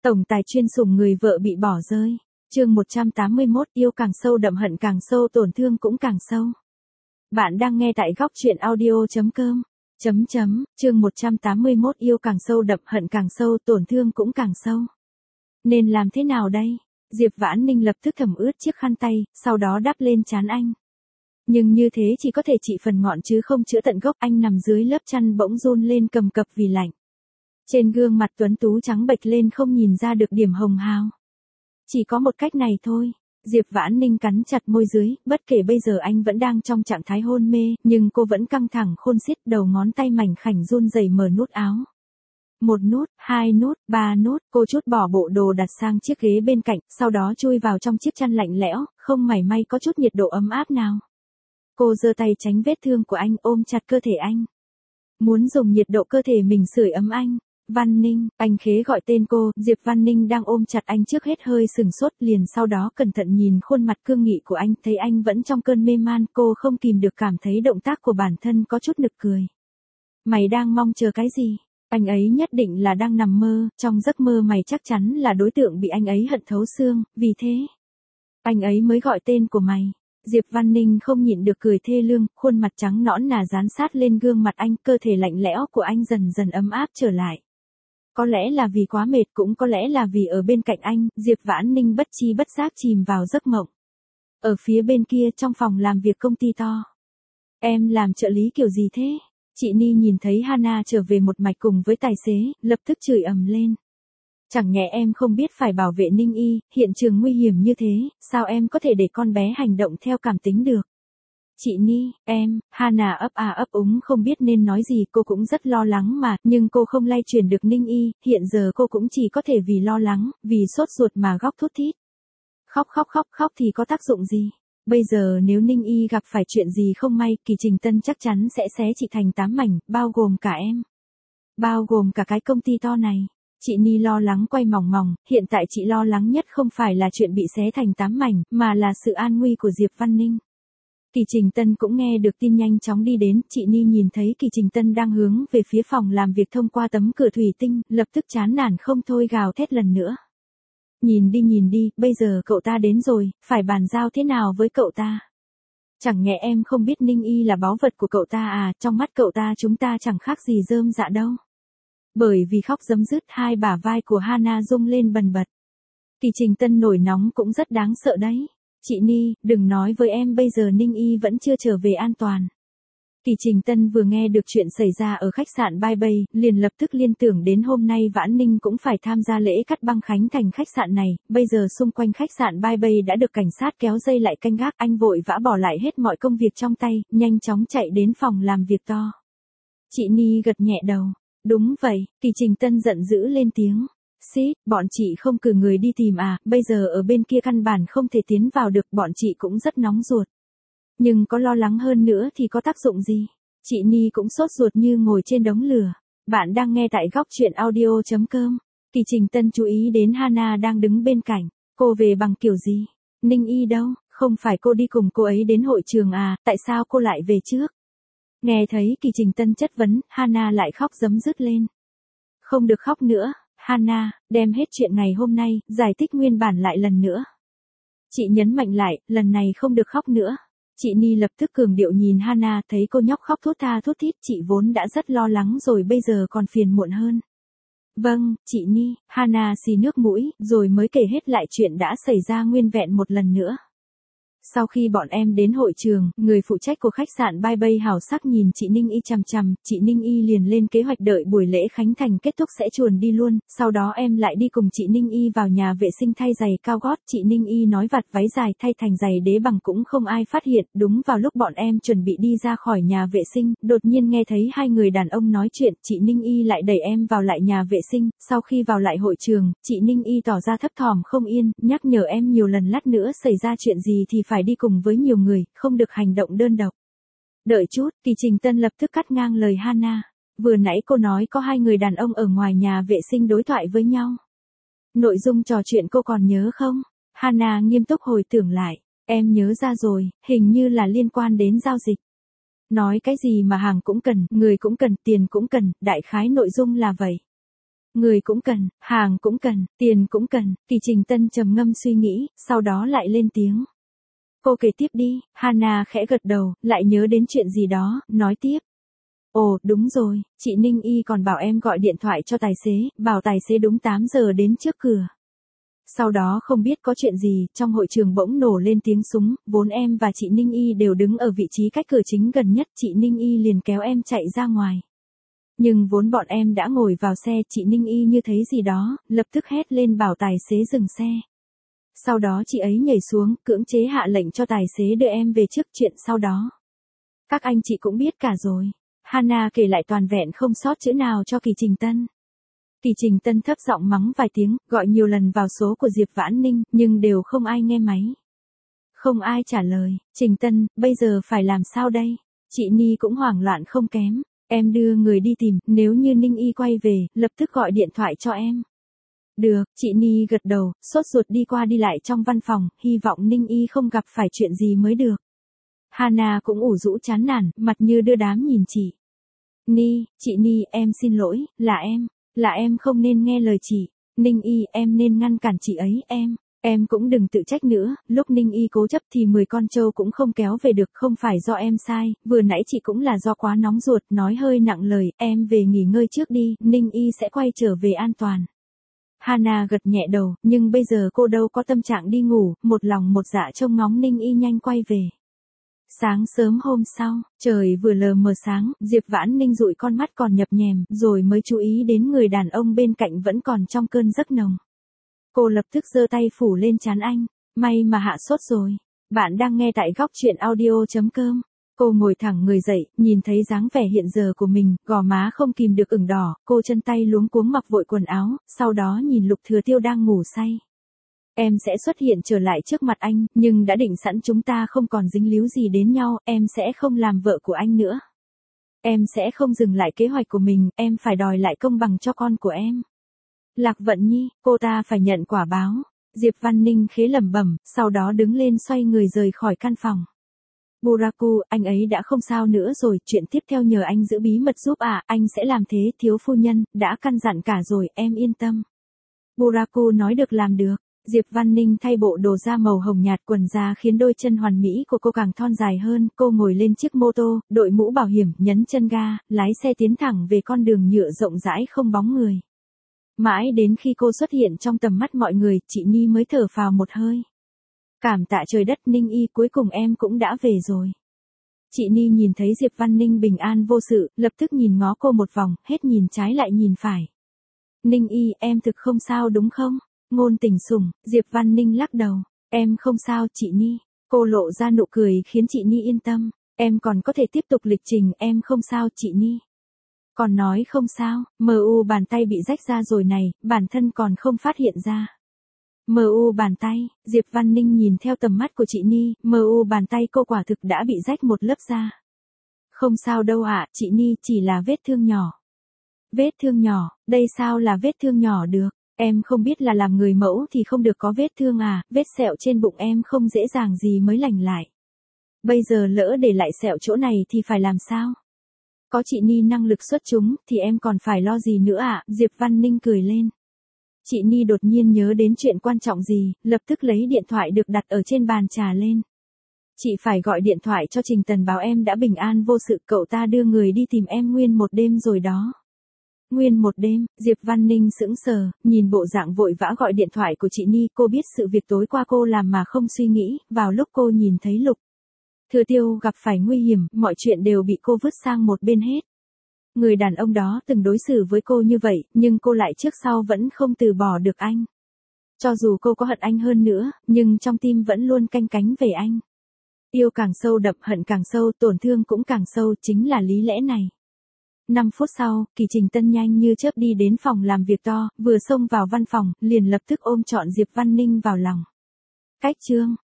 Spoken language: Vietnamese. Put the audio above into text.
Tổng tài chuyên sủng người vợ bị bỏ rơi. Chương 181, yêu càng sâu đậm hận càng sâu tổn thương cũng càng sâu. Bạn đang nghe tại góc truyện audio.com. Chương 181, yêu càng sâu đậm hận càng sâu tổn thương cũng càng sâu. Nên làm thế nào đây? Diệp Vãn Ninh lập tức thẩm ướt chiếc khăn tay, sau đó đắp lên trán anh. Nhưng như thế chỉ có thể trị phần ngọn chứ không chữa tận gốc. Anh nằm dưới lớp chăn bỗng run lên cầm cập vì lạnh. Trên gương mặt tuấn tú trắng bệch lên không nhìn ra được điểm hồng hào. Chỉ có một cách này thôi. Diệp Vãn Ninh cắn chặt môi dưới, bất kể bây giờ anh vẫn đang trong trạng thái hôn mê, nhưng cô vẫn căng thẳng khôn xiết, đầu ngón tay mảnh khảnh run rẩy mở nút áo. 1 nút, 2 nút, 3 nút, cô trút bỏ bộ đồ đặt sang chiếc ghế bên cạnh, sau đó chui vào trong chiếc chăn lạnh lẽo, không mảy may có chút nhiệt độ ấm áp nào. Cô giơ tay tránh vết thương của anh, ôm chặt cơ thể anh. Muốn dùng nhiệt độ cơ thể mình sưởi ấm anh. Văn Ninh, anh khế gọi tên cô. Diệp Văn Ninh đang ôm chặt anh trước hết hơi sừng sốt, liền sau đó cẩn thận nhìn khuôn mặt cương nghị của anh, thấy anh vẫn trong cơn mê man, cô không kìm được cảm thấy động tác của bản thân có chút nực cười. Mày đang mong chờ cái gì? Anh ấy nhất định là đang nằm mơ, trong giấc mơ mày chắc chắn là đối tượng bị anh ấy hận thấu xương, vì thế anh ấy mới gọi tên của mày. Diệp Văn Ninh không nhịn được cười thê lương, khuôn mặt trắng nõn nà dán sát lên gương mặt anh, cơ thể lạnh lẽo của anh dần dần ấm áp trở lại. Có lẽ là vì quá mệt, cũng có lẽ là vì ở bên cạnh anh, Diệp Vãn Ninh bất chi bất giác chìm vào giấc mộng. Ở phía bên kia trong phòng làm việc công ty to. Em làm trợ lý kiểu gì thế? Chị Ni nhìn thấy Hana trở về một mạch cùng với tài xế, lập tức chửi ầm lên. Chẳng nhẽ em không biết phải bảo vệ Ninh Y, hiện trường nguy hiểm như thế, sao em có thể để con bé hành động theo cảm tính được? Chị Ni, Hana ấp à ấp úng không biết nên nói gì, cô cũng rất lo lắng mà, nhưng cô không lay chuyển được Ninh Y, hiện giờ cô cũng chỉ có thể vì lo lắng, vì sốt ruột mà khóc thút thít. Khóc thì có tác dụng gì? Bây giờ nếu Ninh Y gặp phải chuyện gì không may, Kỳ Trình Tân chắc chắn sẽ xé chị thành 8 mảnh, bao gồm cả em. Bao gồm cả cái công ty to này. Chị Ni lo lắng quay mòng mòng, hiện tại chị lo lắng nhất không phải là chuyện bị xé thành 8 mảnh, mà là sự an nguy của Diệp Văn Ninh. Kỳ Trình Tân cũng nghe được tin nhanh chóng đi đến, chị Ni nhìn thấy Kỳ Trình Tân đang hướng về phía phòng làm việc thông qua tấm cửa thủy tinh, lập tức chán nản không thôi gào thét lần nữa. Nhìn đi, bây giờ cậu ta đến rồi, phải bàn giao thế nào với cậu ta? Chẳng nhẽ em không biết Ninh Y là báu vật của cậu ta à, trong mắt cậu ta chúng ta chẳng khác gì rơm dạ đâu. Bởi vì khóc rấm rứt, hai bả vai của Hana rung lên bần bật. Kỳ Trình Tân nổi nóng cũng rất đáng sợ đấy. Chị Ni, đừng nói với em bây giờ Ninh Y vẫn chưa trở về an toàn. Kỳ Trình Tân vừa nghe được chuyện xảy ra ở khách sạn Bay Bay, liền lập tức liên tưởng đến hôm nay Vãn Ninh cũng phải tham gia lễ cắt băng khánh thành khách sạn này, bây giờ xung quanh khách sạn Bay Bay đã được cảnh sát kéo dây lại canh gác, anh vội vã bỏ lại hết mọi công việc trong tay, nhanh chóng chạy đến phòng làm việc to. Chị Ni gật nhẹ đầu. Đúng vậy, Kỳ Trình Tân giận dữ lên tiếng. Xít, bọn chị không cử người đi tìm à, bây giờ ở bên kia căn bản không thể tiến vào được, bọn chị cũng rất nóng ruột. Nhưng có lo lắng hơn nữa thì có tác dụng gì? Chị Ni cũng sốt ruột như ngồi trên đống lửa. Bạn đang nghe tại góc truyện audio.com. Kỳ Trình Tân chú ý đến Hana đang đứng bên cạnh. Cô về bằng kiểu gì? Ninh Y đâu? Không phải cô đi cùng cô ấy đến hội trường à, tại sao cô lại về trước? Nghe thấy Kỳ Trình Tân chất vấn, Hana lại khóc rấm rứt lên. Không được khóc nữa, Hana, đem hết chuyện ngày hôm nay, giải thích nguyên bản lại lần nữa. Chị nhấn mạnh lại, lần này không được khóc nữa. Chị Ni lập tức cường điệu nhìn Hana, thấy cô nhóc khóc thút tha thút thít, chị vốn đã rất lo lắng rồi bây giờ còn phiền muộn hơn. Vâng, chị Ni, Hana xì nước mũi, rồi mới kể hết lại chuyện đã xảy ra nguyên vẹn một lần nữa. Sau khi bọn em đến hội trường, người phụ trách của khách sạn Bay Bay hào sắc nhìn chị Ninh Y chằm chằm, chị Ninh Y liền lên kế hoạch đợi buổi lễ khánh thành kết thúc sẽ chuồn đi luôn, sau đó em lại đi cùng chị Ninh Y vào nhà vệ sinh thay giày cao gót, chị Ninh Y nói vặt váy dài thay thành giày đế bằng cũng không ai phát hiện, đúng vào lúc bọn em chuẩn bị đi ra khỏi nhà vệ sinh, đột nhiên nghe thấy hai người đàn ông nói chuyện, chị Ninh Y lại đẩy em vào lại nhà vệ sinh, sau khi vào lại hội trường, chị Ninh Y tỏ ra thấp thỏm không yên, nhắc nhở em nhiều lần lát nữa xảy ra chuyện gì thì phải đi cùng với nhiều người, không được hành động đơn độc. Đợi chút, Kỳ Trình Tân lập tức cắt ngang lời Hana. Vừa nãy cô nói có hai người đàn ông ở ngoài nhà vệ sinh đối thoại với nhau. Nội dung trò chuyện cô còn nhớ không? Hana nghiêm túc hồi tưởng lại. Em nhớ ra rồi, hình như là liên quan đến giao dịch. Nói cái gì mà hàng cũng cần, người cũng cần, tiền cũng cần, đại khái nội dung là vậy. Người cũng cần, hàng cũng cần, tiền cũng cần, Kỳ Trình Tân trầm ngâm suy nghĩ, sau đó lại lên tiếng. Cô kể tiếp đi, Hana khẽ gật đầu, lại nhớ đến chuyện gì đó, nói tiếp. Ồ, đúng rồi, chị Ninh Y còn bảo em gọi điện thoại cho tài xế, bảo tài xế đúng 8 giờ đến trước cửa. Sau đó không biết có chuyện gì, trong hội trường bỗng nổ lên tiếng súng, vốn em và chị Ninh Y đều đứng ở vị trí cách cửa chính gần nhất, chị Ninh Y liền kéo em chạy ra ngoài. Nhưng vốn bọn em đã ngồi vào xe, chị Ninh Y như thấy gì đó, lập tức hét lên bảo tài xế dừng xe. Sau đó chị ấy nhảy xuống, cưỡng chế hạ lệnh cho tài xế đưa em về trước, chuyện sau đó. Các anh chị cũng biết cả rồi. Hana kể lại toàn vẹn không sót chữ nào cho Kỳ Trình Tân. Kỳ Trình Tân thấp giọng mắng vài tiếng, gọi nhiều lần vào số của Diệp Vãn Ninh, nhưng đều không ai nghe máy. Không ai trả lời. Trình Tân, bây giờ phải làm sao đây? Chị Ni cũng hoảng loạn không kém. Em đưa người đi tìm, nếu như Ninh Y quay về, lập tức gọi điện thoại cho em. Được, chị Ni gật đầu, sốt ruột đi qua đi lại trong văn phòng, hy vọng Ninh Y không gặp phải chuyện gì mới được. Hana cũng ủ rũ chán nản, mặt như đưa đám nhìn chị. Chị Ni, em xin lỗi, là em không nên nghe lời chị. Ninh Y, em nên ngăn cản chị ấy, em cũng đừng tự trách nữa, lúc Ninh Y cố chấp thì 10 con trâu cũng không kéo về được, không phải do em sai, vừa nãy chị cũng là do quá nóng ruột, nói hơi nặng lời, em về nghỉ ngơi trước đi, Ninh Y sẽ quay trở về an toàn. Hana gật nhẹ đầu, nhưng bây giờ cô đâu có tâm trạng đi ngủ, một lòng một dạ trông ngóng Ninh Y nhanh quay về. Sáng sớm hôm sau, trời vừa lờ mờ sáng, Diệp Vãn Ninh dụi con mắt còn nhập nhèm, rồi mới chú ý đến người đàn ông bên cạnh vẫn còn trong cơn giấc nồng. Cô lập tức giơ tay phủ lên trán anh, may mà hạ sốt rồi. Bạn đang nghe tại góc truyện audio.com. Cô ngồi thẳng người dậy, nhìn thấy dáng vẻ hiện giờ của mình, gò má không kìm được ửng đỏ, cô chân tay luống cuống mặc vội quần áo, sau đó nhìn Lục Thừa Tiêu đang ngủ say. Em sẽ xuất hiện trở lại trước mặt anh, nhưng đã định sẵn chúng ta không còn dính líu gì đến nhau, em sẽ không làm vợ của anh nữa. Em sẽ không dừng lại kế hoạch của mình, em phải đòi lại công bằng cho con của em. Lạc Vận Nhi, cô ta phải nhận quả báo. Diệp Văn Ninh khế lẩm bẩm, sau đó đứng lên xoay người rời khỏi căn phòng. Buraku, anh ấy đã không sao nữa rồi, chuyện tiếp theo nhờ anh giữ bí mật giúp ạ, anh sẽ làm thế, thiếu phu nhân, đã căn dặn cả rồi, em yên tâm. Buraku nói được làm được. Diệp Văn Ninh thay bộ đồ da màu hồng nhạt, quần da khiến đôi chân hoàn mỹ của cô càng thon dài hơn, cô ngồi lên chiếc mô tô, đội mũ bảo hiểm, nhấn chân ga, lái xe tiến thẳng về con đường nhựa rộng rãi không bóng người. Mãi đến khi cô xuất hiện trong tầm mắt mọi người, chị Ni mới thở phào một hơi. Cảm tạ trời đất, Ninh Y, cuối cùng em cũng đã về rồi. Chị Ni nhìn thấy Diệp Văn Ninh bình an vô sự, lập tức nhìn ngó cô một vòng, hết nhìn trái lại nhìn phải. Ninh Y, em thực không sao đúng không? Ngôn Tình Sủng, Diệp Văn Ninh lắc đầu. Em không sao chị Ni. Cô lộ ra nụ cười khiến chị Ni yên tâm. Em còn có thể tiếp tục lịch trình, em không sao chị Ni. Còn nói không sao, bàn tay bị rách ra rồi này, bản thân còn không phát hiện ra. Bàn tay, Diệp Văn Ninh nhìn theo tầm mắt của chị Ni, bàn tay cô quả thực đã bị rách một lớp da. Không sao đâu ạ, chị Ni, chỉ là vết thương nhỏ. Vết thương nhỏ, đây sao là vết thương nhỏ được? Em không biết là làm người mẫu thì không được có vết thương à, vết sẹo trên bụng em không dễ dàng gì mới lành lại. Bây giờ lỡ để lại sẹo chỗ này thì phải làm sao? Có chị Ni năng lực xuất chúng thì em còn phải lo gì nữa ạ, Diệp Văn Ninh cười lên. Chị Ni đột nhiên nhớ đến chuyện quan trọng gì, lập tức lấy điện thoại được đặt ở trên bàn trà lên. Chị phải gọi điện thoại cho Trình Tần báo em đã bình an vô sự, cậu ta đưa người đi tìm em nguyên một đêm rồi đó. Nguyên một đêm, Diệp Văn Ninh sững sờ, nhìn bộ dạng vội vã gọi điện thoại của chị Ni, cô biết sự việc tối qua cô làm mà không suy nghĩ, vào lúc cô nhìn thấy Lục Thừa Tiêu gặp phải nguy hiểm, mọi chuyện đều bị cô vứt sang một bên hết. Người đàn ông đó từng đối xử với cô như vậy, nhưng cô lại trước sau vẫn không từ bỏ được anh. Cho dù cô có hận anh hơn nữa, nhưng trong tim vẫn luôn canh cánh về anh. Yêu càng sâu đậm, hận càng sâu, tổn thương cũng càng sâu, chính là lý lẽ này. 5 phút sau, Kỳ Trình Tân nhanh như chớp đi đến phòng làm việc to, vừa xông vào văn phòng, liền lập tức ôm trọn Diệp Văn Ninh vào lòng. Cách chương